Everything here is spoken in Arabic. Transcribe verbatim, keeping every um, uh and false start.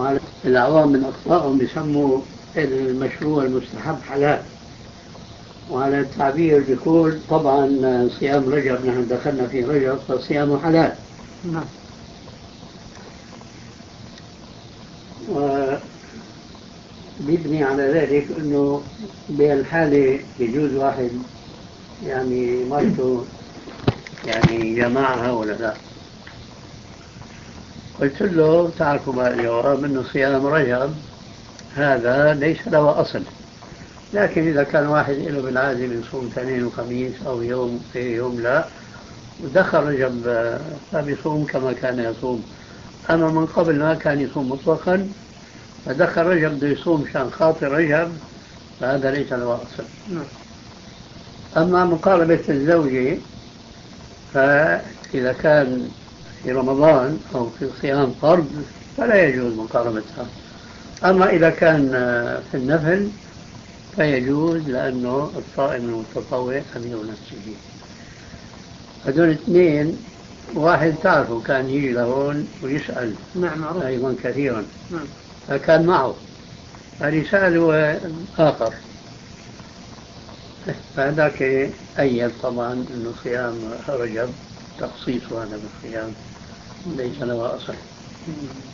وعلى العوام من أخطائهم بيسموا المشروع المستحب حلال، وعلى التعبير بيقول طبعا صيام رجب نحن دخلنا في رجب فصيامه حلال. نعم. وبيبني على ذلك أنه بالحالة يجوز واحد يعني مرته يعني جماعها ولا لا. قلت له تعرفوا ما الجواب أنه صيام رجب هذا ليس له أصل، لكن إذا كان واحد له بالعادة يصوم اثنين وخميس أو يوم في يوم لا ودخل رجب فبيصوم كما كان يصوم. أما من قبل ما كان يصوم مطلقا فدخل رجب بده يصوم شان خاطر رجب فهذا ليس له أصل. أما مقاربة الزوجة فإذا كان في رمضان أو في صيام فرض فلا يجوز مقاربتها، أما إذا كان في النفل فيجوز لأنه الصائم المتطوع أمير نفسه. هذول اثنين واحد تعرفه كان يجي لهون ويسأل نعم أيضا كثيرا. نعم. فكان معه هذه سأله آخر فهذاك أيد طبعا أنه صيام رجب تخصيص هذا بالصيام ليس له أصل.